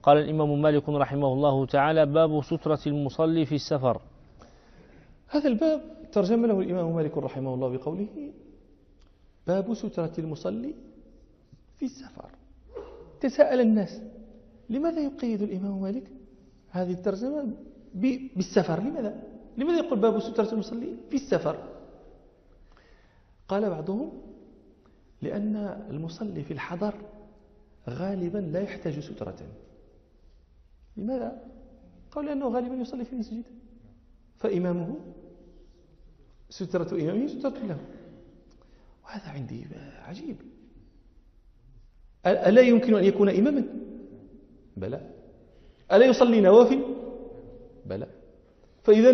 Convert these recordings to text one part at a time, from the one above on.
قال الإمام مالك رحمه الله تعالى: باب سترة المصلي في السفر. هذا الباب ترجم له الإمام مالك رحمه الله بقوله: باب سترة المصلي في السفر. تساءل الناس: لماذا يقيد الإمام مالك هذه الترجمة بالسفر؟ لماذا يقول باب سترة المصلي في السفر؟ قال بعضهم: لأن المصلي في الحضر غالبا لا يحتاج سترة. لماذا؟ قال لأنه غالبا يصلي في المسجد، فإمامه سترة إمامه سترة له. وهذا عندي عجيب. ألا يمكن أن يكون إماما؟ بلى. ألا يصلي نوافل؟ بلى. فإذا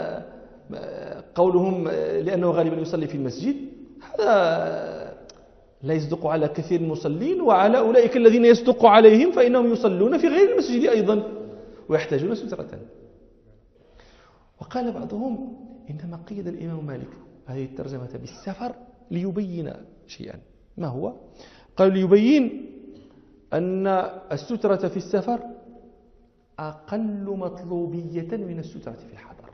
قولهم لأنه غالبا يصلي في المسجد هذا لا يصدق على كثير من المصلين، وعلى أولئك الذين يصدق عليهم فإنهم يصلون في غير المسجد أيضا ويحتاجون سترة. وقال بعضهم: إنما قيد الإمام مالك هذه الترجمة بالسفر ليبين شيئا. ما هو؟ قال: ليبين أن السترة في السفر أقل مطلوبية من السترة في الحضر،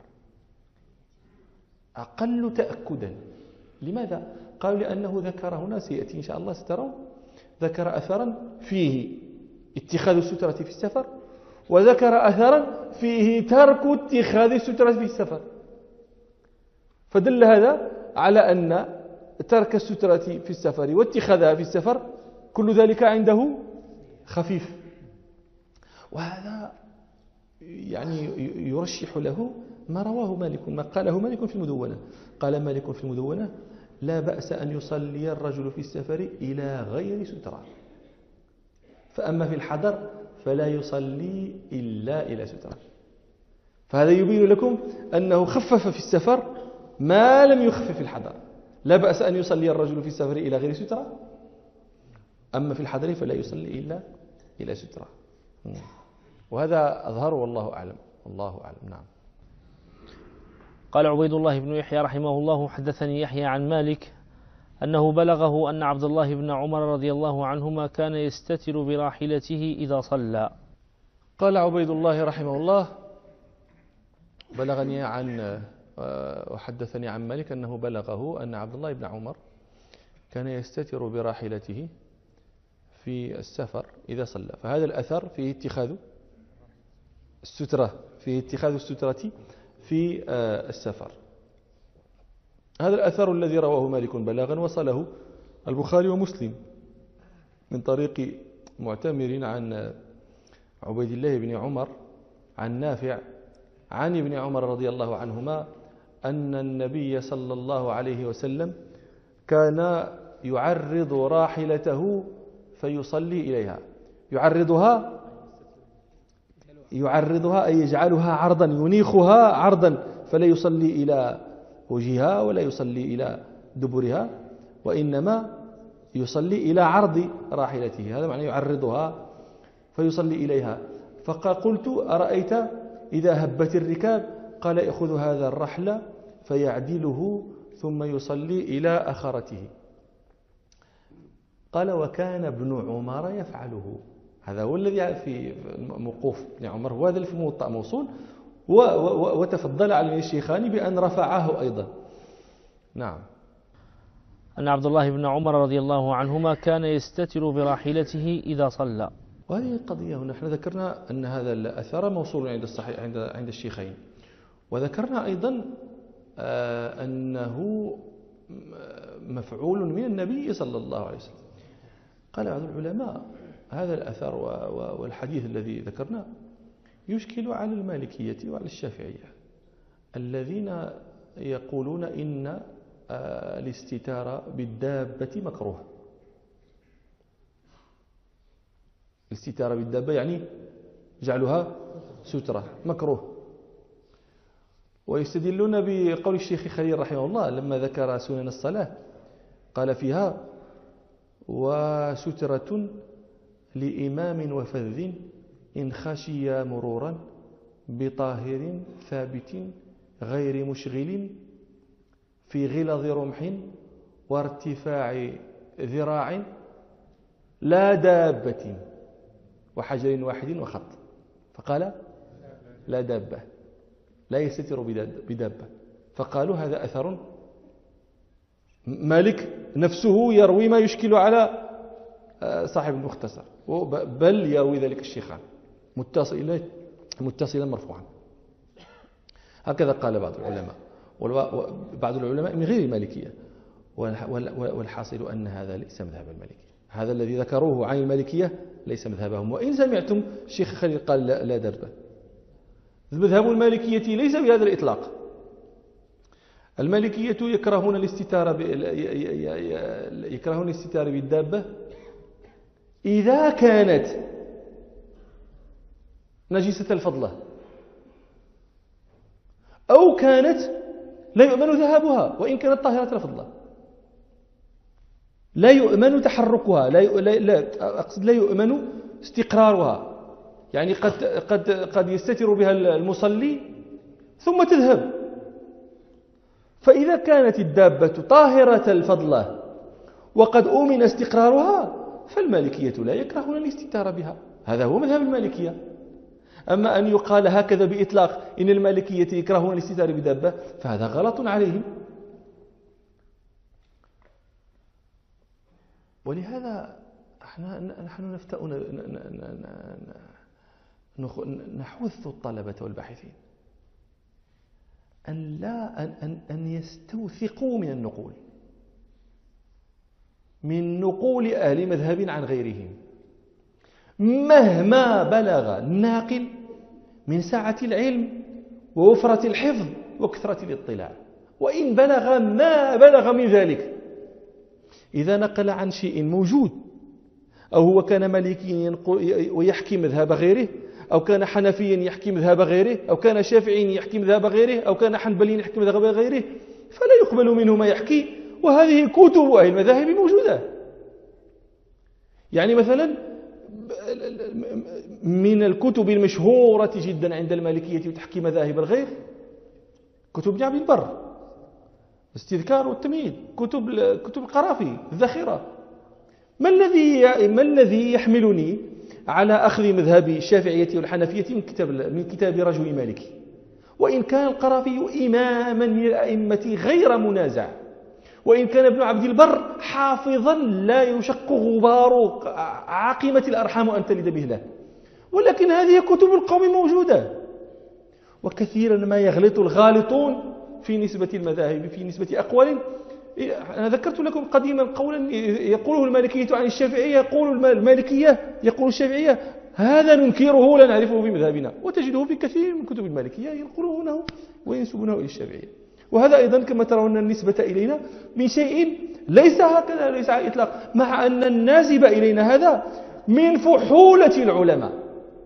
أقل تأكدا. لماذا؟ قالوا: لأنه ذكر هنا، سيأتي إن شاء الله سترون، ذكر أثرا فيه اتخاذ السترة في السفر، وذكر أثرا فيه ترك اتخاذ السترة في السفر. فدل هذا على أن ترك السترة في السفر واتخاذها في السفر كل ذلك عنده خفيف. وهذا يعني يرشح له ما رواه مالك، ما قاله مالك في المدونة. قال مالك في المدونة: لا بأس أن يصلي الرجل في السفر إلى غير سترة، فأما في الحضر فلا يصلي إلا إلى سترة. فهذا يبين لكم أنه خفف في السفر ما لم يخفف في الحضر. لا بأس أن يصلي الرجل في السفر إلى غير سترة، أما في الحضر فلا يصلي إلا إلى سترة. وهذا أظهر والله أعلم. الله أعلم. نعم. قال عبيد الله بن يحيى رحمه الله: حدثني يحيى عن مالك أنه بلغه أن عبد الله بن عمر رضي الله عنهما كان يستتر براحلته إذا صلى. قال عبيد الله رحمه الله: بلغني عن وحدثني عن مالك أنه بلغه أن عبد الله بن عمر كان يستتر براحلته في السفر إذا صلى. فهذا الأثر فيه اتخاذ السترة، فيه اتخاذ السترة في السفر. هذا الأثر الذي رواه مالك بلاغا وصله البخاري ومسلم من طريق معتمر عن عبيد الله بن عمر عن نافع عن ابن عمر رضي الله عنهما أن النبي صلى الله عليه وسلم كان يعرض راحلته فيصلي إليها. يعرضها أي يجعلها عرضا، ينيخها عرضا، فلا يصلي إلى وجهها ولا يصلي إلى دبرها، وإنما يصلي إلى عرض راحلته. هذا معنى يعرضها فيصلي إليها. فقلت: أرأيت إذا هبت الركاب؟ قال: يأخذ هذا الرحل فيعدله ثم يصلي إلى أخرته. قال: وكان ابن عمر يفعله. هذا هو الذي في موقوف ابن عمر، هو هذا اللي في الموطأ موصول، وتفضل على الشيخان بأن رفعه أيضا. نعم. أن عبد الله بن عمر رضي الله عنهما كان يستتر براحلته إذا صلى. وهذه القضية هنا نحن ذكرنا أن هذا الأثر موصول عند الصحيح عند الشيخين، وذكرنا أيضا أنه مفعول من النبي صلى الله عليه وسلم. قال بعض العلماء: هذا الأثر والحديث الذي ذكرناه يشكل على المالكية وعلى الشافعية الذين يقولون إن الاستتارة بالدابة مكروه. الاستتارة بالدابة يعني جعلها سترة مكروه. ويستدلون بقول الشيخ خليل رحمه الله لما ذكر سنن الصلاة قال فيها: وسترة لإمام وفذ إن خشي مرورا بطاهر ثابت غير مشغل في غلظ رمح وارتفاع ذراع لا دابة. وحجر واحد وخط، فقال لا دابة، لا يستتر بدابة. فقالوا هذا أثر. مالك نفسه يروي ما يشكل على صاحب المختصر، بل يروي ذلك الشيخان متصلا مرفوعا. هكذا قال بعض العلماء، وبعض العلماء من غير المالكية. والحاصل أن هذا ليس مذهب المالكية، هذا الذي ذكروه عن المالكية ليس مذهبهم. وإن سمعتم الشيخ خليل قال لا دابة، مذهب المالكية ليس بهذا الإطلاق. المالكية يكرهون الاستتار بالدابة إذا كانت نجسة الفضلة أو كانت لا يؤمن ذهابها وإن كانت طاهرة الفضلة، لا يؤمن تحركها، لا يؤمن استقرارها. يعني قد يستتر بها المصلي ثم تذهب. فإذا كانت الدابة طاهرة الفضلة وقد أؤمن استقرارها فالمالكية لا يكرهون الاستتار بها، هذا هو مذهب المالكية. أما أن يقال هكذا بإطلاق إن المالكية يكرهون الاستتار بدابة فهذا غلط عليهم. ولهذا نحن نحث الطلبة والباحثين أن يستوثقوا من نقول أهل مذهب عن غيرهم، مهما بلغ الناقل من سعة العلم ووفرة الحفظ وكثرة الاطلاع، وإن بلغ ما بلغ من ذلك، إذا نقل عن شيء موجود أو هو كان مالكيا ويحكي مذهب غيره، أو كان حنفيا يحكي مذهب غيره، أو كان شافعيا يحكي مذهب غيره، أو كان حنبليا يحكي مذهب غيره، فلا يقبل منه ما يحكي. وهذه كتب أهل المذاهب موجودة. يعني مثلا من الكتب المشهورة جدا عند المالكية وتحكي مذاهب الغير كتب ابن عبد البر، الاستذكار والتمهيد، كتب القرافي، الذخيرة. ما الذي يحملني على أخذ مذهب الشافعية والحنفية من كتاب رجل مالكي، وإن كان القرافي إماما من الأئمة غير منازع، وإن كان ابن عبد البر حافظا لا يشق غبار عاقمة الأرحام أن تلد به، ولكن هذه كتب القوم موجودة. وكثيرا ما يغلط الغالطون في نسبة المذاهب، في نسبة أقوال. أنا ذكرت لكم قديما قولا يقوله المالكية عن الشافعية، يقول المالكية يقول الشافعية هذا ننكره لا نعرفه في مذهبنا، وتجده في كثير من كتب المالكية ينقلونه وينسبونه إلى الشافعية. وهذا أيضا كما ترون النسبة إلينا من شيء ليس هكذا، ليس على الإطلاق، مع أن الناسب إلينا هذا من فحولة العلماء.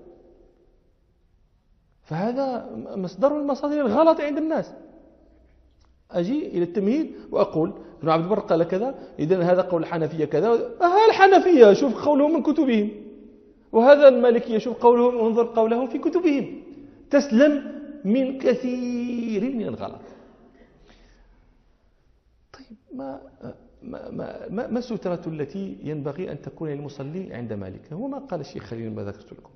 فهذا مصدر من مصادر الغلط عند الناس. أجي إلى التمهيد وأقول ابن عبد البر قال كذا، إذن هذا قول الحنفية كذا. الحنفية شوف قولهم من كتبهم، وهذا المالكية شوف قولهم، انظر قولهم في كتبهم، تسلم من كثير من الغلط. طيب ما السترة التي ينبغي أن تكون للمصلي عند مالك؟ هو ما قال الشيخ خليل ما ذكرت لكم،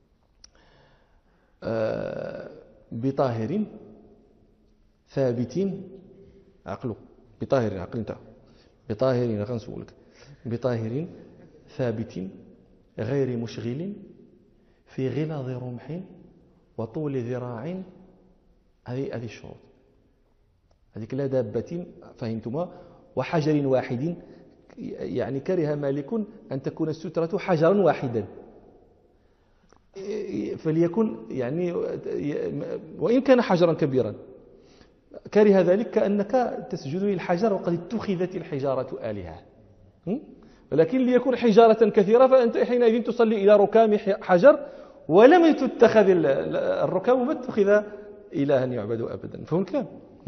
بطاهر ثابت عقله، بطاهر عقل انت، بطاهر غنسولك، بطاهر ثابت غير مشغل في غلظ رمح وطول ذراع. هذه الشروط. هذيك لا دابة فهمتما، وحجر واحد. يعني كره مالك أن تكون السترة حجرا واحدا، فليكن يعني وإن كان حجرا كبيرا، كره ذلك كأنك تسجد للحجر وقد اتخذت الحجارة آلهة، ولكن ليكون حجارة كثيرة، فأنت حينئذ تصلي إلى ركام حجر ولم تتخذ الركام وما اتخذ إلها يعبد أبدا. فهم الكلام؟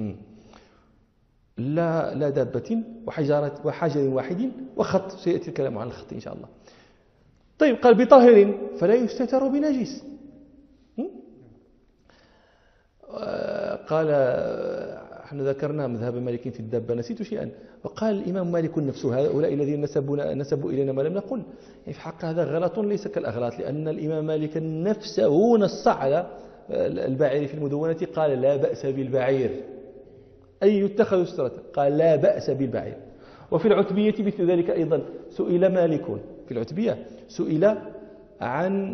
لا دابة وحجر واحد وخط، سيأتي الكلام عن الخط إن شاء الله. طيب قال بطاهر فلا يستتر بنجس. قال نحن ذكرنا مذهب مالك في الدابة، نسيت شيئا. وقال الإمام مالك نفسه، هؤلاء الذين نسبوا إلينا ما لم نقل، يعني في حق هذا غلط ليس كالأغلاط، لأن الإمام مالك نفسه نص على البعير في المدونة، قال لا بأس بالبعير، أي يتخذ سترة، قال لا بأس بالبعير. وفي العتبية مثل ذلك أيضا، سئل مالك في العتبية، سئل عن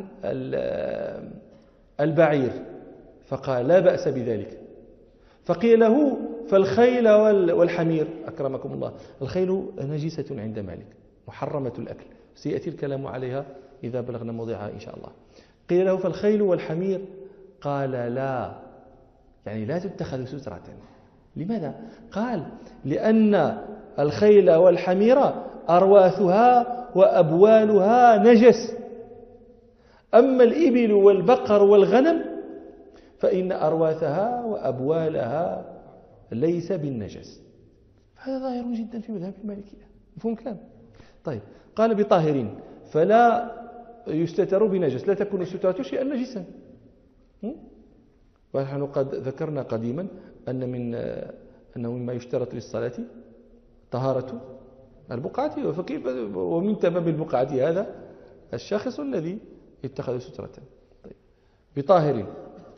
البعير فقال لا بأس بذلك. فقيل له فالخيل والحمير، أكرمكم الله، الخيل نجسة عند مالك محرمة الأكل، سيأتي الكلام عليها إذا بلغنا موضعها إن شاء الله. قيل له فالخيل والحمير، قال لا، يعني لا تتخذ سترة. لماذا؟ قال لأن الخيل والحمير أرواثها وأبوالها نجس، أما الإبل والبقر والغنم فإن أرواثها وأبوالها ليس بالنجس. هذا ظاهر جدا في مذهب المالكية، مفهوم كلام؟ طيب، قال بطاهرين فلا يستتر بنجس، لا تكون السترة شيئا نجسا. ونحن قد ذكرنا قديما أنه مما يشترط للصلاة طهارة البقعة، ومن تمام البقعة هذا الشخص الذي اتخذ سترة. طيب، بطاهر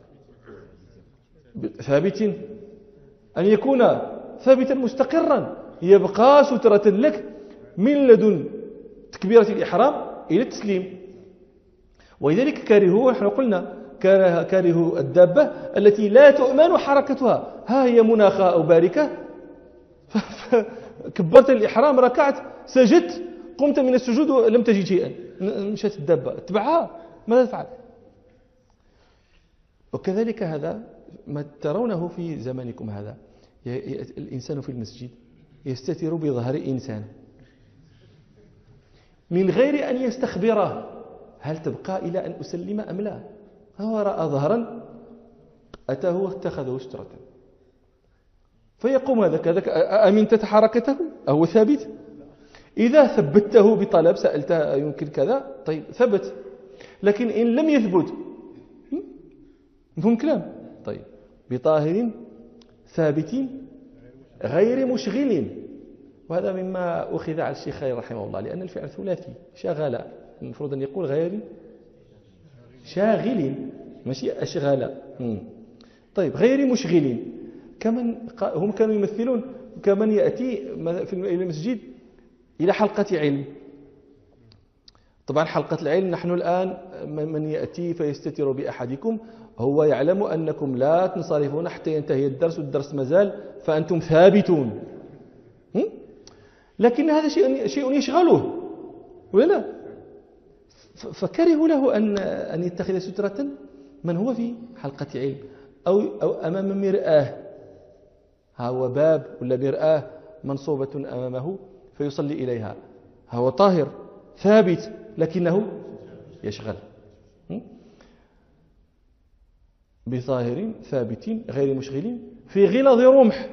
ثابت، أن يكون ثابتا مستقرا، يبقى سترة لك من لدن تكبيرة الإحرام إلى التسليم. ولذلك كرهوا، نحن قلنا كرهوا الدابة التي لا تؤمن حركتها، ها هي مناخة أو باركة، كبرت الإحرام، ركعت، سجدت، قمت من السجود ولم تجد شيئا، مشت الدابة، اتبعها، ماذا تفعل؟ وكذلك هذا ما ترونه في زمانكم هذا، الإنسان في المسجد يستتر بظهر إنسان من غير أن يستخبره، هل تبقى إلى أن أسلم أم لا؟ هو رأى ظهرا أتاه واتخذه سترة، فيقوم هذا كذا، أمنت حركته أهو ثابت؟ إذا ثبته بطلب، سألته يمكن كذا، طيب ثبت، لكن إن لم يثبت، مفهوم كلام؟ طيب، بطاهر ثابت غير مشغل، وهذا مما أخذ على الشيخين رحمه الله، لأن الفعل ثلاثي، شغل، المفروض أن يقول غير شاغل، ماشي أشغال. طيب، غير مشغل، كمن هم كانوا يمثلون كمن يأتي في المسجد إلى حلقة علم. طبعا حلقة العلم، نحن الآن من يأتي فيستتر بأحدكم هو يعلم أنكم لا تنصرفون حتى ينتهي الدرس، والدرس مازال، فأنتم ثابتون، لكن هذا شيء يشغله، ولا؟ فكرهوا له أن يتخذ سترة من هو في حلقة علم أو أمام مرآة، هو باب ولا مرآة منصوبة أمامه فيصلي إليها، هو طاهر ثابت لكنه يشغل. بطاهر ثابت غير مشغل في غلظ رمح،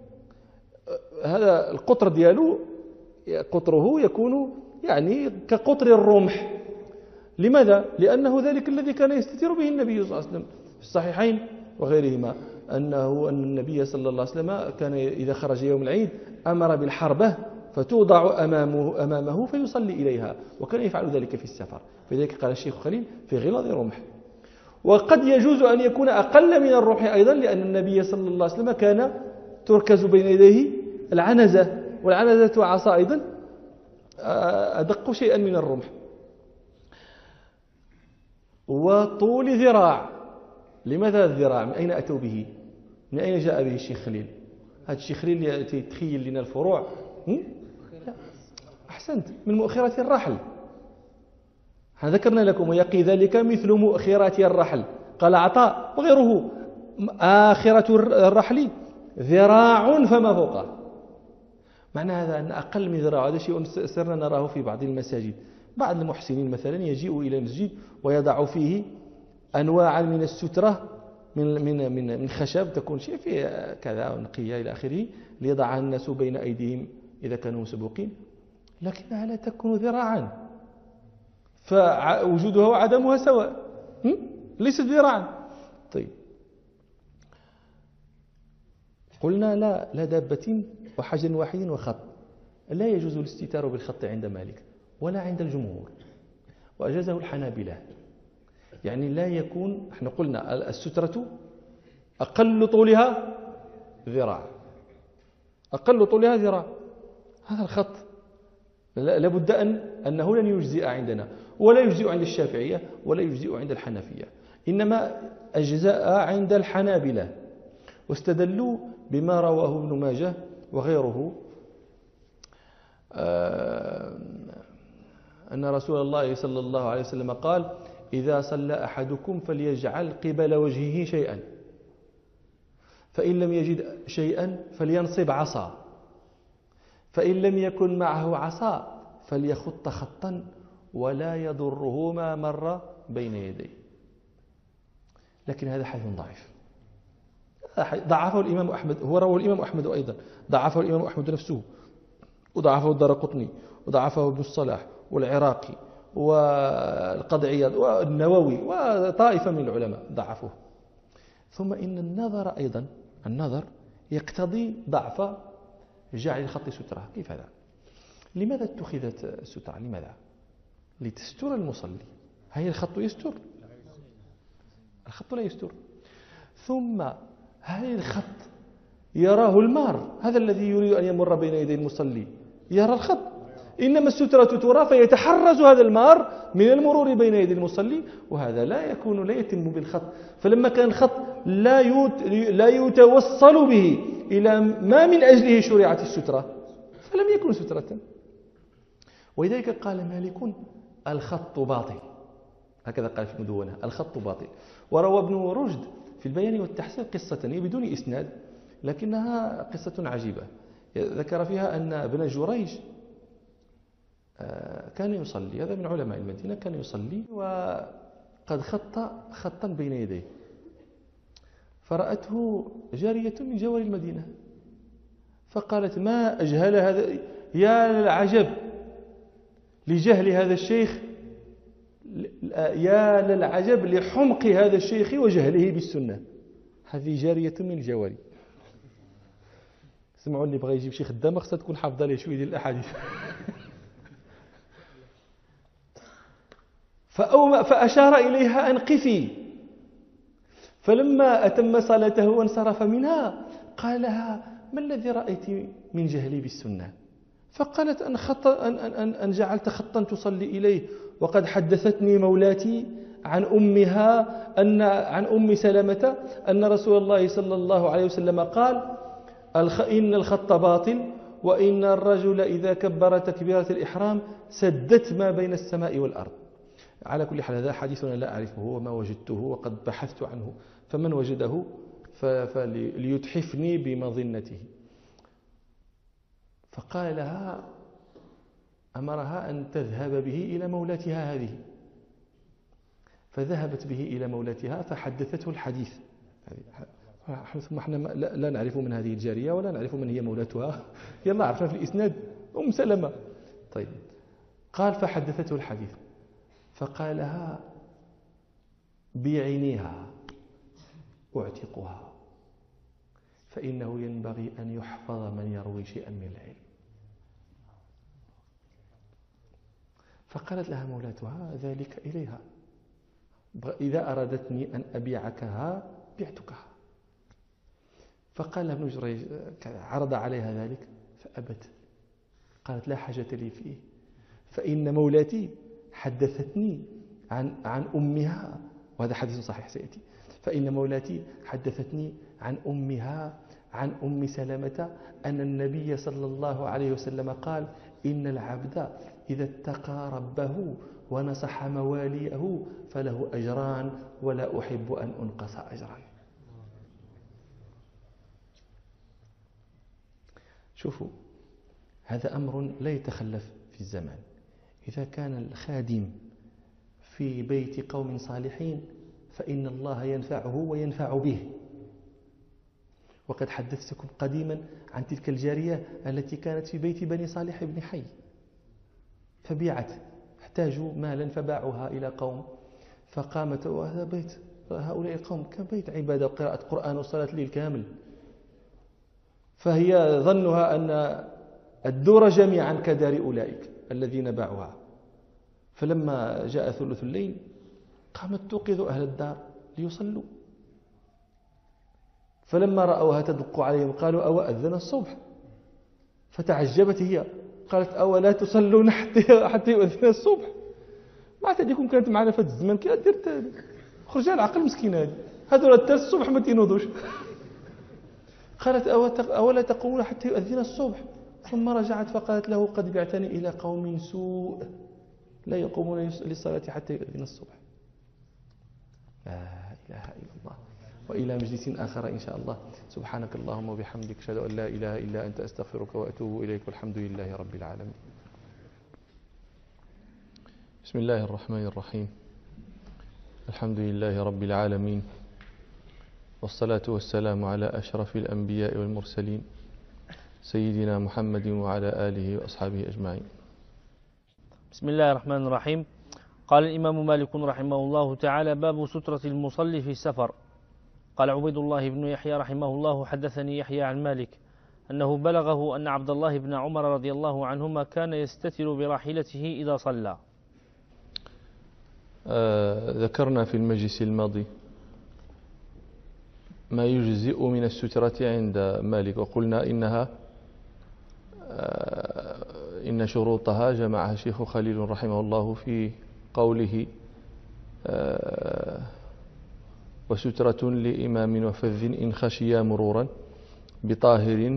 هذا القطر دياله قطره يكون يعني كقطر الرمح. لماذا؟ لأنه ذلك الذي كان يستتر به النبي صلى الله عليه وسلم في الصحيحين وغيرهما، أن النبي صلى الله عليه وسلم كان إذا خرج يوم العيد أمر بالحربة فتوضع أمامه فيصلي إليها، وكان يفعل ذلك في السفر، فلذلك قال الشيخ خليل في غلظ رمح. وقد يجوز أن يكون أقل من الرمح أيضا، لأن النبي صلى الله عليه وسلم كان تركز بين يديه العنزة، والعنزة عصا أيضا أدق شيئا من الرمح. وطول ذراع، لماذا الذراع؟ من أين أتوا به؟ من أين جاء به الشيخ خليل؟ هذا الشيخ خليل يتخيل لنا الفروع. لا. أحسنت، من مؤخرة الرحل، ذكرنا لكم، ويقي ذلك مثل مؤخرة الرحل، قال عطاء وغيره، آخرة الرحل ذراع فما فوقه. معنى هذا أن أقل من ذراع، هذا شيء سرنا نراه في بعض المساجد، بعض المحسنين مثلا يجيء إلى المسجد ويضع فيه أنواعا من السترة من خشب، تكون شيء فيه كذا ونقية إلى آخره، ليضعها الناس بين أيديهم إذا كانوا مسبوقين، لكنها لا تكون ذراعا، فوجودها وعدمها سواء، ليست ذراعا. طيب، قلنا لا دابة وحجر واحد وخط. لا يجوز الاستتار بالخط عند مالك ولا عند الجمهور، وأجازه الحنابلة. يعني لا يكون، احنا قلنا السترة أقل طولها ذراع، أقل طولها ذراع. هذا الخط لابد أنه لن يجزئ عندنا، ولا يجزئ عند الشافعية، ولا يجزئ عند الحنفية، إنما أجزاء عند الحنابلة. واستدلوا بما رواه ابن ماجه وغيره أن رسول الله صلى الله عليه وسلم قال: إذا صلى أحدكم فليجعل قبل وجهه شيئا، فإن لم يجد شيئا فلينصب عصا، فإن لم يكن معه عصا فليخط خطا ولا يضره ما مر بين يديه. لكن هذا حديث ضعيف، ضعفه الإمام أحمد، هو رواه الإمام أحمد أيضا، ضعفه الإمام أحمد نفسه، وضعفه الدارقطني، وضعفه ابن الصلاح والعراقي والقاضي عياض والنووي وطائفة من العلماء ضعفوه. ثم إن النظر أيضا، النظر يقتضي ضعف جعل الخط سترة. كيف هذا؟ لماذا اتخذت السترة؟ لماذا؟ لتستر المصلي. هل الخط يستر؟ الخط لا يستر. ثم هل الخط يراه المار، هذا الذي يريد أن يمر بين يدي المصلي يرى الخط؟ إنما السترة ترى فيتحرز هذا المار من المرور بين يدي المصلي، وهذا لا يتم بالخط. فلما كان الخط لا يتوصل به إلى ما من أجله شرعت السترة، فلم يكن سترة. ولذلك قال مالك: الخط باطل، هكذا قال في المدونة: الخط باطل. وروى ابن رشد في البيان والتحسين قصة بدون إسناد، لكنها قصة عجيبة. ذكر فيها أن ابن جريج كان يصلي، هذا من علماء المدينة، كان يصلي وقد خط خطا بين يديه، فرأته جارية من جوار المدينة، فقالت: ما أجهل هذا، يا للعجب لجهل هذا الشيخ، يا للعجب لحمق هذا الشيخ وجهله بالسنة. هذه جارية من الجواري. سمعوا اللي بغى يجيب شي خدامة خصها تكون حافظة ليه شوية ديال الأحاديث. فأشار إليها أن قفي، فلما أتم صلاته وانصرف منها قال لها: ما الذي رأيت من جهلي بالسنة؟ فقالت: أن جعلت خطا تصلي إليه، وقد حدثتني مولاتي عن أمها عن أم سلمة أن رسول الله صلى الله عليه وسلم قال: إن الخط باطل، وإن الرجل إذا كبر تكبيرة الإحرام سدت ما بين السماء والأرض. على كل حال هذا حديث أنا لا أعرفه وما وجدته، وقد بحثت عنه، فمن وجده فليتحفني بمظنته. فقال لها، أمرها أن تذهب به إلى مولاتها هذه، فذهبت به إلى مولاتها فحدثته الحديث. ثم احنا لا نعرف من هذه الجارية ولا نعرف من هي مولاتها، يلا عرفنا في الإسناد أم سلمة. طيب، قال: فحدثته الحديث، فقال لها: بيعينيها أعتقها، فإنه ينبغي أن يحفظ من يروي شيئا من العلم. فقالت لها مولاتها ذلك إليها: إذا أرادتني أن أبيعكها بعتكها. فقال ابن جريج، عرض عليها ذلك فأبت، قالت: لا حاجة لي فيه، فإن مولاتي حدثتني عن أمها، وهذا حديث صحيح سيأتي، فإن مولاتي حدثتني عن أمها عن أم سلمة أن النبي صلى الله عليه وسلم قال: إن العبد إذا اتقى ربه ونصح مواليه فله أجران، ولا أحب أن أنقص أجرا. شوفوا، هذا أمر لا يتخلف في الزمان. إذا كان الخادم في بيت قوم صالحين فإن الله ينفعه وينفع به. وقد حدثتكم قديما عن تلك الجارية التي كانت في بيت بني صالح بن حي، فبيعت، احتاجوا مالا فباعوها إلى قوم، فقامت، وهذا بيت هؤلاء القوم كان بيت عبادة وقراءة قرآن وصلاة الليل كامل، فهي ظنها أن الدور جميعا كدار أولئك الذين باعوها. فلما جاء ثلث الليل قامت توقظ أهل الدار ليصلوا، فلما رأوها تدق عليهم قالوا أو أذن الصبح، فتعجبت هي قالت أولا تصلون حتى يؤذن الصبح؟ ما تديكم كانت معنا في الزمان كي درت خرج على العقل مسكينة هذول التاس الصبح ما تينوضوش. قالت أولا تقومون حتى يؤذن الصبح؟ ثم رجعت فقالت له قد بعتني إلى قوم سوء لا يقومون للصلاة حتى يؤذن الصبح. لا إله إلا الله. وإلى مجلس آخر إن شاء الله. سبحانك اللهم وبحمدك أشهد أن لا إله إلا أنت أستغفرك وأتوب إليك والحمد لله رب العالمين. بسم الله الرحمن الرحيم. الحمد لله رب العالمين، والصلاة والسلام على أشرف الأنبياء والمرسلين سيدنا محمد وعلى آله وأصحابه أجمعين. بسم الله الرحمن الرحيم. قال الإمام مالك رحمه الله تعالى: باب سترة المصلي في السفر. قال عبيد الله بن يحيى رحمه الله: حدثني يحيى عن مالك أنه بلغه أن عبد الله بن عمر رضي الله عنهما كان يستتر براحلته إذا صلى. ذكرنا في المجلس الماضي ما يجزئ من السترة عند مالك، وقلنا إن شروطها جمعها الشيخ خليل رحمه الله في قوله: وسترة لإمام وفذ إن خشي مرورا بطاهر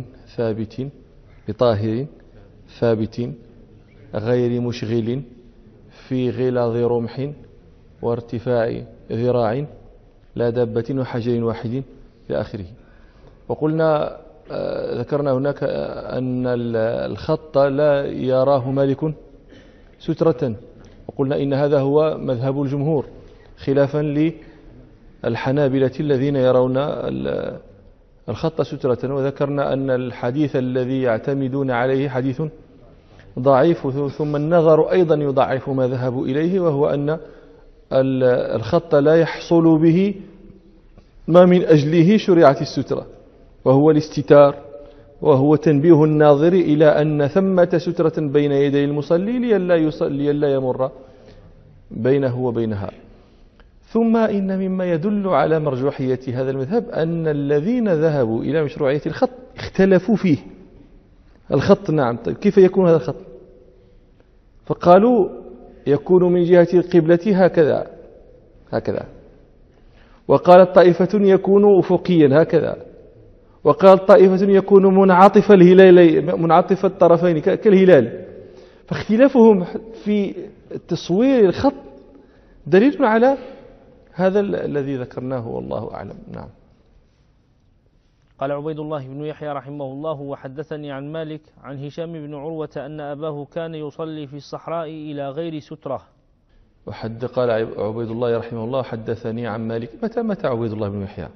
ثابت غير مشغل في غلظ رمح وارتفاع ذراع لا دابة وحجر واحد إلى آخره. وقلنا ذكرنا هناك أن الخط لا يراه مالك سترة، وقلنا إن هذا هو مذهب الجمهور خلافا للحنابلة الذين يرون الخط سترة. وذكرنا أن الحديث الذي يعتمدون عليه حديث ضعيف، ثم النظر أيضا يضعف ما ذهبوا إليه، وهو أن الخط لا يحصل به ما من أجله شرعت السترة، وهو الاستتار، وهو تنبيه الناظر إلى أن ثمة سترة بين يدي المصلي لئلا يمر بينه وبينها. ثم إن مما يدل على مرجوحية هذا المذهب أن الذين ذهبوا إلى مشروعية الخط اختلفوا فيه. الخط نعم، طيب كيف يكون هذا الخط؟ فقالوا يكون من جهة القبلة هكذا، وقالت طائفة يكون أفقيا هكذا، وقالت طائفة يكون منعطف الطرفين كالهلال. فاختلافهم في تصوير الخط دليل على هذا الذي ذكرناه والله أعلم. نعم. قال عبيد الله بن يحيى رحمه الله: وحدثني عن مالك عن هشام بن عروة أن أباه كان يصلي في الصحراء إلى غير سترة. قال عبيد الله رحمه الله: حدثني عن مالك. متى عبيد الله بن يحيى؟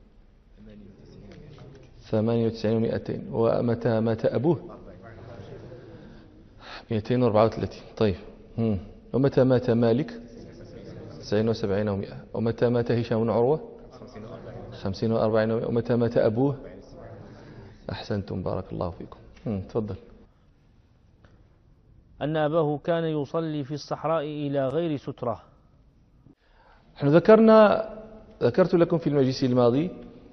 98 و200. ومتى مات أبوه؟ 234. طيب. ومتى مات مالك؟ 79 و100. ومتى مات هشام بن عروة؟ 50 و40. ومتى مات أبوه؟ أحسنتم، بارك الله فيكم. تفضل. أن أباه كان يصلي في الصحراء إلى غير سترة. نحن ذكرت لكم في المجلس الماضي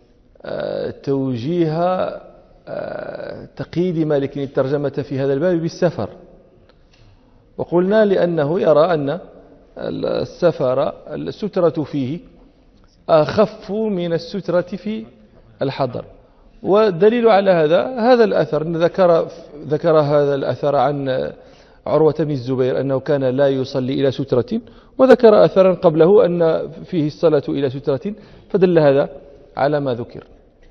توجيه تقييد مالك الترجمة في هذا الباب بالسفر، وقلنا لأنه يرى أن السفر السترة فيه أخف من السترة في الحضر. والدليل على هذا الأثر، ذكر هذا الأثر عن عروة بن الزبير أنه كان لا يصلي إلى سترة، وذكر أثرا قبله أن فيه الصلاة إلى سترة، فدل هذا على ما ذكر.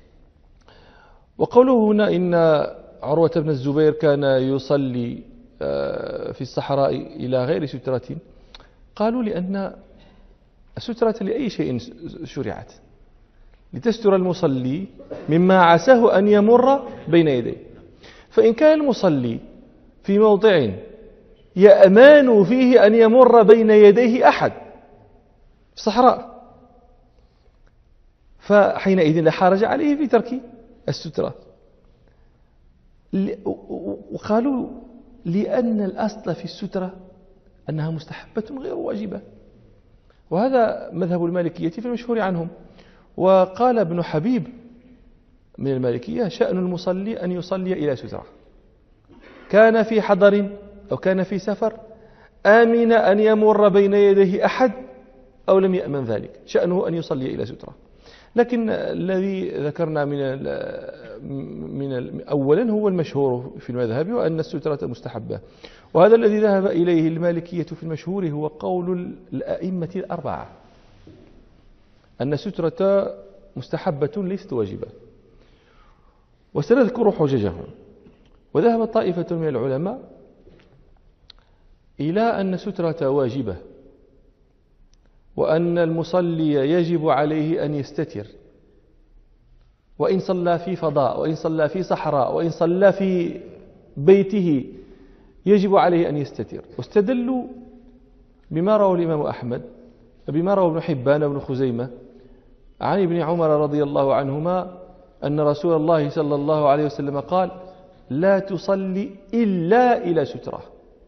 وقوله هنا إن عروة بن الزبير كان يصلي في الصحراء إلى غير سترة، قالوا لأن السترة لأي شيء شرعت، لتستر المصلي مما عساه أن يمر بين يديه. فإن كان المصلي في موضع يأمان فيه أن يمر بين يديه أحد في الصحراء، فحينئذ لا حرج عليه في ترك السترة. وقالوا لأن الأصل في السترة أنها مستحبة غير واجبة، وهذا مذهب المالكية في المشهور عنهم. وقال ابن حبيب من المالكية: شأن المصلي أن يصلي إلى سترة، كان في حضر أو كان في سفر، آمن أن يمر بين يديه أحد أو لم يأمن ذلك، شأنه أن يصلي إلى سترة. لكن الذي ذكرنا من أولا هو المشهور في المذهب، وأن السترة مستحبة، وهذا الذي ذهب إليه المالكية في المشهور هو قول الأئمة الأربعة، أن السترة مستحبة ليست واجبة. وسنذكر حججهم. وذهب طائفة من العلماء إلى أن السترة واجبة، وأن المصلي يجب عليه أن يستتر، وإن صلى في فضاء، وإن صلى في صحراء، وإن صلى في بيته يجب عليه أن يستتر. واستدلوا بما روى الإمام أحمد، بما روى ابن حبان وابن خزيمة عن ابن عمر رضي الله عنهما أن رسول الله صلى الله عليه وسلم قال: لا تصلي إلا إلى سترة،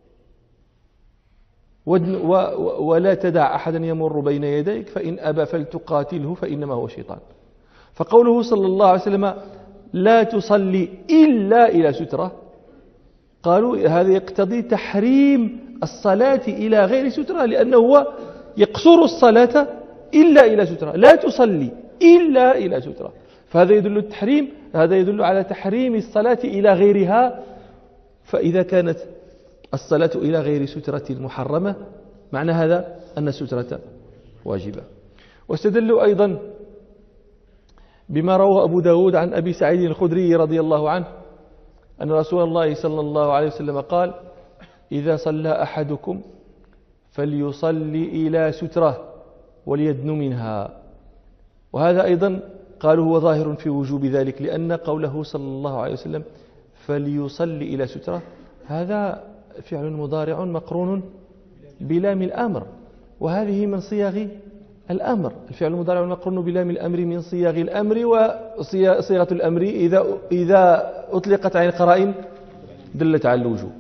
ولا تدع أحدا يمر بين يديك، فإن أبى فلتقاتله فإنما هو شيطان. فقوله صلى الله عليه وسلم لا تصلي إلا إلى سترة، قالوا هذا يقتضي تحريم الصلاة إلى غير سترة، لأنه هو يقصر الصلاة إلا إلى سترة، لا تصلي إلا إلى سترة، فهذا يدل التحريم، هذا يدل على تحريم الصلاة إلى غيرها. فإذا كانت الصلاة إلى غير سترة محرمة، معنى هذا أن السترة واجبة. واستدلوا أيضا بما روى أبو داود عن أبي سعيد الخدري رضي الله عنه أن رسول الله صلى الله عليه وسلم قال: إذا صلى أحدكم فليصلي إلى سترة وليدن منها. وهذا أيضا قالوا هو ظاهر في وجوب ذلك، لأن قوله صلى الله عليه وسلم فليصلي إلى سترة هذا فعل مضارع مقرون بلام الأمر، وهذه من صيغ الأمر. الفعل المضارع المقرون بلام الأمر من صيغ الأمر، وصيغة الأمر إذا أطلقت عن القرائن دلت على الوجوب.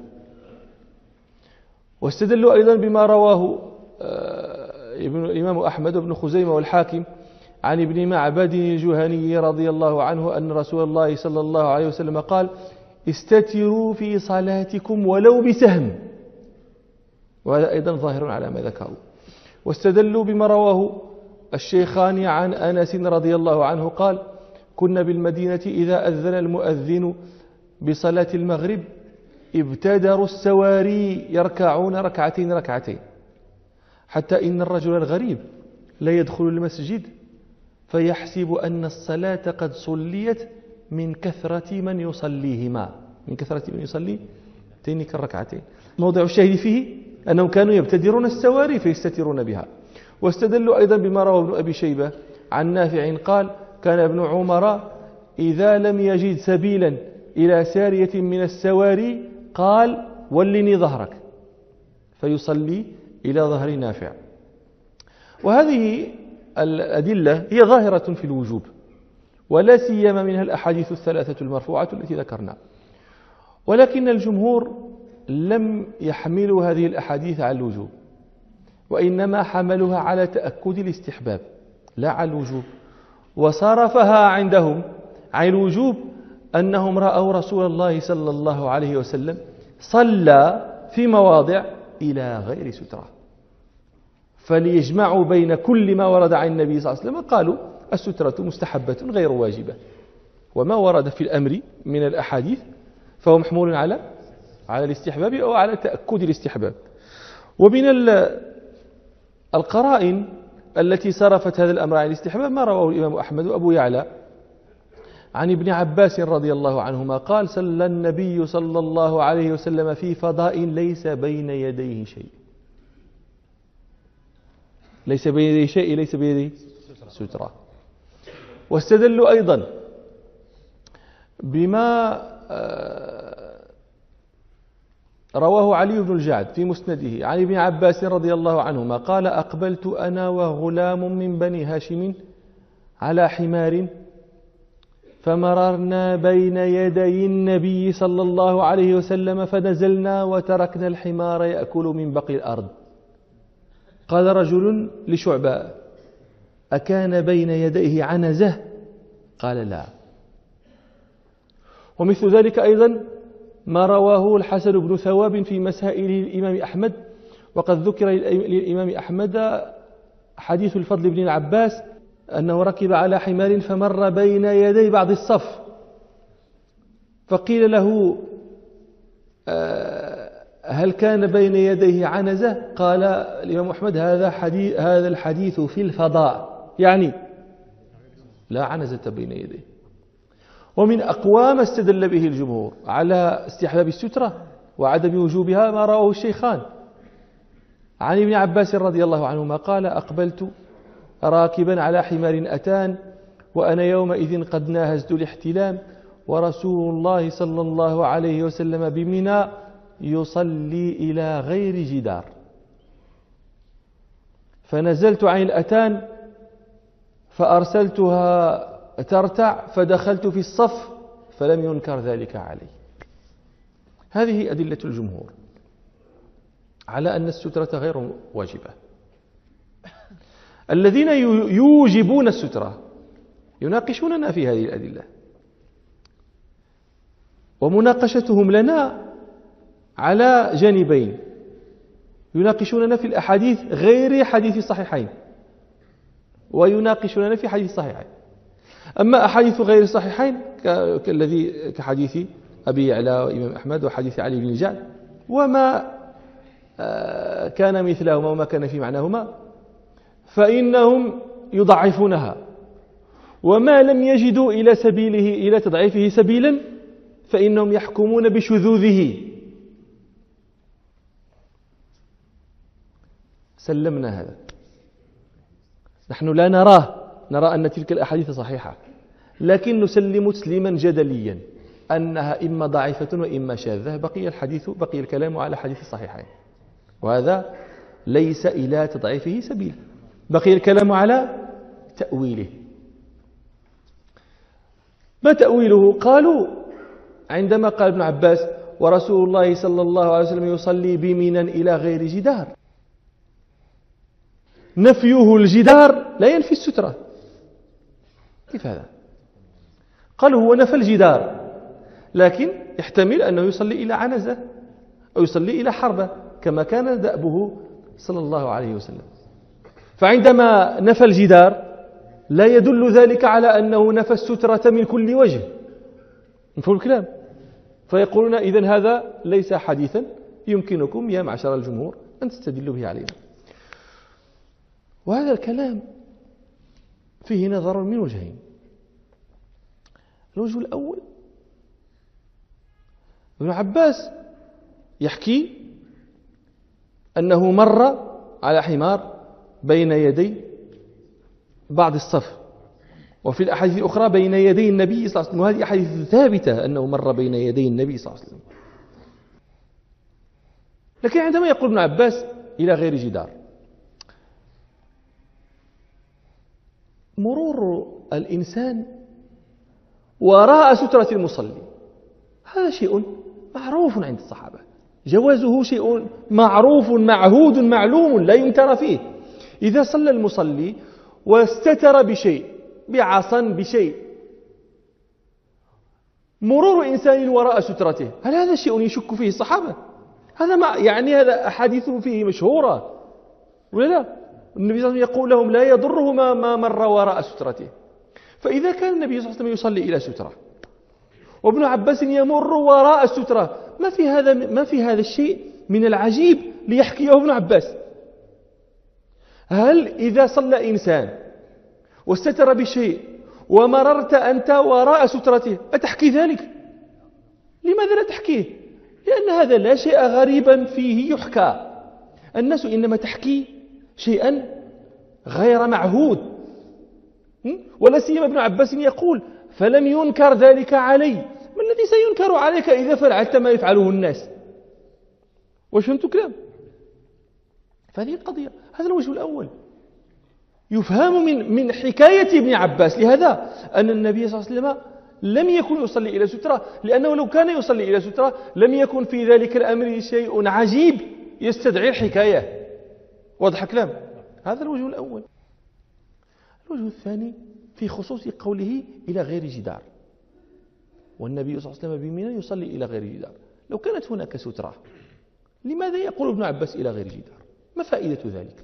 واستدلوا أيضا بما رواه الإمام أحمد وابن خزيمة والحاكم عن ابن معبد الجهني رضي الله عنه أن رسول الله صلى الله عليه وسلم قال: استتروا في صلاتكم ولو بسهم. وهذا أيضا ظاهر على ما ذكروا. واستدلوا بما رواه الشيخان عن أنس رضي الله عنه قال: كنا بالمدينة إذا أذن المؤذن بصلاة المغرب ابتدروا السواري يركعون ركعتين حتى إن الرجل الغريب لا يدخل المسجد فيحسب أن الصلاة قد صليت من كثرة من يصليهما، من كثرة من يصلي تلك الركعتين. موضع الشاهد فيه أنهم كانوا يبتدرون السواري فيستترون بها. واستدلوا أيضا بما روى ابن أبي شيبة عن نافع قال: كان ابن عمر إذا لم يجد سبيلا إلى سارية من السواري قال: ولني ظهرك، فيصلي إلى ظهر نافع. وهذه الأدلة هي ظاهرة في الوجوب، ولا سيما منها الأحاديث الثلاثة المرفوعة التي ذكرنا. ولكن الجمهور لم يحملوا هذه الأحاديث على الوجوب، وإنما حملوها على تأكد الاستحباب لا على الوجوب. وصرفها عندهم عن الوجوب أنهم رأوا رسول الله صلى الله عليه وسلم صلى في مواضع إلى غير سترة، فليجمعوا بين كل ما ورد عن النبي صلى الله عليه وسلم قالوا السترة مستحبة غير واجبة، وما ورد في الأمر من الأحاديث فهو محمول على الاستحباب أو على تأكد الاستحباب. ومن القرائن التي صرفت هذا الأمر عن الاستحباب ما رواه الإمام أحمد وأبو يعلى عن ابن عباس رضي الله عنهما قال: صلى النبي صلى الله عليه وسلم في فضاء ليس بين يديه شيء. ليس بين يديه شيء، ليس بين يديه سترة. واستدلوا أيضا بما رواه علي بن الجعد في مسنده عن ابن عباس رضي الله عنهما قال: أقبلت أنا وغلام من بني هاشم على حمار فمررنا بين يدي النبي صلى الله عليه وسلم فنزلنا وتركنا الحمار يأكل من بقي الأرض. قال رجل لشعبة: أكان بين يديه عنزة؟ قال: لا. ومثل ذلك أيضا ما رواه الحسن بن ثواب في مسائل الإمام أحمد، وقد ذكر للإمام أحمد حديث الفضل بن العباس أنه ركب على حمار فمر بين يدي بعض الصف، فقيل له: هل كان بين يديه عنزة؟ قال الإمام أحمد: هذا الحديث في الفضاء، يعني لا عنزة بين يديه. ومن أقوى ما استدل به الجمهور على استحباب السترة وعدم وجوبها ما رواه الشيخان عن ابن عباس رضي الله عنهما قال: أقبلت راكبا على حمار أتان وأنا يومئذ قد ناهزت الاحتلام ورسول الله صلى الله عليه وسلم بمنى يصلي إلى غير جدار، فنزلت عن الأتان فأرسلتها ترتع فدخلت في الصف فلم ينكر ذلك علي. هذه أدلة الجمهور على أن السترة غير واجبة. الذين يوجبون السترة يناقشوننا في هذه الأدلة، ومناقشتهم لنا على جانبين: يناقشوننا في الأحاديث غير حديث الصحيحين، ويناقشوننا في حديث الصحيحين. أما أحاديث غير الصحيحين كحديث أبي يعلى وإمام أحمد وحديث علي بن الجعد وما كان مثلهما وما كان في معناهما، فإنهم يضعفونها، وما لم يجدوا إلى تضعيفه سبيلا فإنهم يحكمون بشذوذه. سلمنا هذا، نحن لا نرى أن تلك الأحاديث صحيحة، لكن نسلم تسليما جدليا أنها إما ضعيفة وإما شاذة. بقي الكلام على حديث الصحيحين، وهذا ليس إلى تضعيفه سبيل. بقي الكلام على تأويله. ما تأويله؟ قالوا عندما قال ابن عباس: ورسول الله صلى الله عليه وسلم يصلي بمنى إلى غير جدار، نفيه الجدار لا ينفي السترة. كيف هذا؟ قالوا هو نفى الجدار، لكن يحتمل أنه يصلي إلى عنزة أو يصلي إلى حربة كما كان دأبه صلى الله عليه وسلم. فعندما نفى الجدار لا يدل ذلك على أنه نفى السترة من كل وجه. مفهوم الكلام؟ فيقولون إذن هذا ليس حديثا يمكنكم يا معشر الجمهور أن تستدلوا به علينا. وهذا الكلام فيه نظر من وجهين. الوجه الأول: ابن عباس يحكي أنه مر على حمار بين يدي بعض الصف، وفي الأحاديث الأخرى بين يدي النبي صلى الله عليه وسلم، وهذه أحاديث ثابتة أنه مر بين يدي النبي صلى الله عليه وسلم. لكن عندما يقول ابن عباس إلى غير جدار، مرور الإنسان وراء سترة المصلي هذا شيء معروف عند الصحابة، جوازه شيء معروف معهود معلوم لا ينكر فيه. إذا صلى المصلي واستتر بشيء، بعصا بشيء، مرور إنسان وراء سترته، هل هذا شيء يشك فيه الصحابة؟ هذا هذا أحاديث فيه مشهورة ولا لا؟ النبي صلى الله عليه وسلم يقول لهم لا يضره ما مر وراء سترته. فإذا كان النبي صلى الله عليه وسلم يصلي إلى سترة وابن عباس يمر وراء السترة، ما في هذا الشيء من العجيب ليحكيه ابن عباس. هل إذا صلى إنسان واستتر بشيء ومررت أنت وراء سترته أتحكي ذلك؟ لماذا لا تحكيه؟ لأن هذا لا شيء غريبا فيه يحكى. الناس إنما تحكي شيئا غير معهود. ولا سيما ابن عباس يقول: فلم ينكر ذلك علي. ما الذي سينكر عليك إذا فعلت ما يفعله الناس؟ وش فهمت كلام؟ فهذه القضية. هذا الوجه الأول يفهم من حكاية ابن عباس لهذا أن النبي صلى الله عليه وسلم لم يكن يصلي إلى سترة، لأنه لو كان يصلي إلى سترة لم يكن في ذلك الأمر شيء عجيب يستدعي الحكاية. واضح كلام؟ هذا الوجه الأول. الوجه الثاني في خصوص قوله إلى غير جدار، والنبي صلى الله عليه وسلم بمنى يصلي إلى غير جدار. لو كانت هناك سترة لماذا يقول ابن عباس إلى غير جدار؟ ما فائدة ذلك؟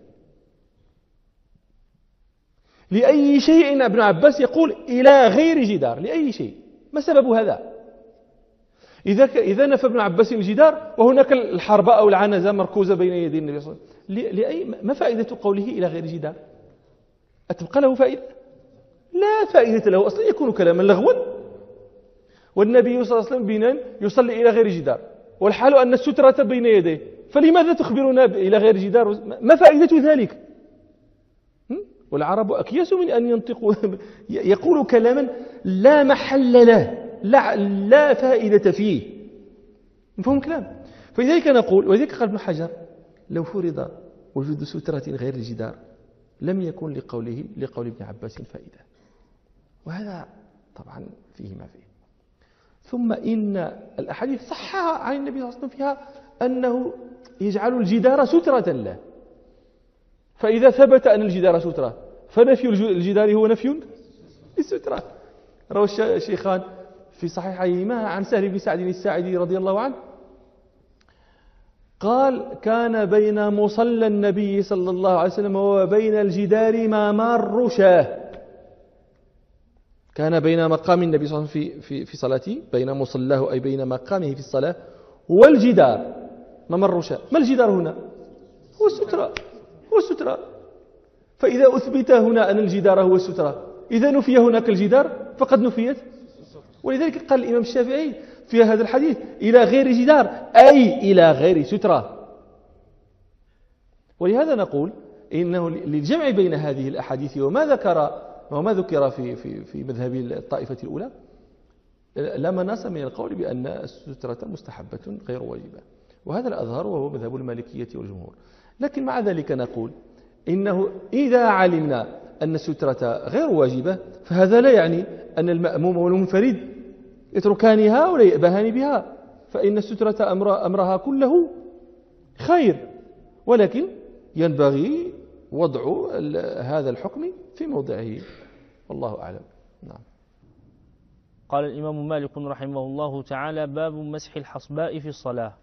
لأي شيء ابن عباس يقول إلى غير جدار؟ لأي شيء؟ ما سبب هذا؟ إذا نفى ابن عباس الجدار وهناك الحربة أو العنزة مركوزة بين يدي النبي صلى الله عليه وسلم، ما فائدة قوله إلى غير جدار؟ أتبقى له فائدة؟ لا فائدة له أصلا، يكون كلاما لغوا. والنبي صلى الله عليه وسلم بينا يصلي إلى غير جدار، والحال أن السترة بين يديه، فلماذا تخبرنا إلى غير جدار؟ ما فائدة ذلك؟ والعرب أكيس من أن ينطقوا يقول كلاما لا محل له، لا فائدة فيه. مفهوم كلام؟ فلذلك نقول، ولذلك قال ابن حجر لو فرض وجود سترة غير الجدار لم يكن لقول ابن عباس فائدة، وهذا طبعا فيه ما فيه. ثم إن الأحاديث صحها عن النبي صلى الله عليه وسلم فيها أنه يجعل الجدار سترة له، فإذا ثبت أن الجدار سترة فنفي الجدار هو نفي للسترة. روى الشيخان في صحيحيهما عن سهل بن سعد الساعدي رضي الله عنه قال كان بين مصلى النبي صلى الله عليه وسلم وبين الجدار ممر شاه. كان بين مقام النبي صلى الله عليه وسلم في صلاته، بين مصلاه أي بين مقامه في الصلاة والجدار ممر شاه. ما الجدار هنا؟ هو السترة. فإذا أثبت هنا أن الجدار هو السترة، إذا نفي هناك الجدار فقد نفيت. ولذلك قال الإمام الشافعي في هذا الحديث إلى غير جدار أي إلى غير سترة. ولهذا نقول إنه للجمع بين هذه الأحاديث وما ذكر في مذهب الطائفة الأولى لا مناص من القول بأن السترة مستحبة غير واجبة، وهذا الأظهر وهو مذهب المالكية والجمهور. لكن مع ذلك نقول إنه إذا علمنا أن السترة غير واجبة فهذا لا يعني أن المأموم والمنفرد يتركانها ولا يأبهان بها، فإن السترة أمرها كله خير، ولكن ينبغي وضع هذا الحكم في موضعه، والله أعلم. نعم. قال الإمام مالك رحمه الله تعالى: باب مسح الحصباء في الصلاة.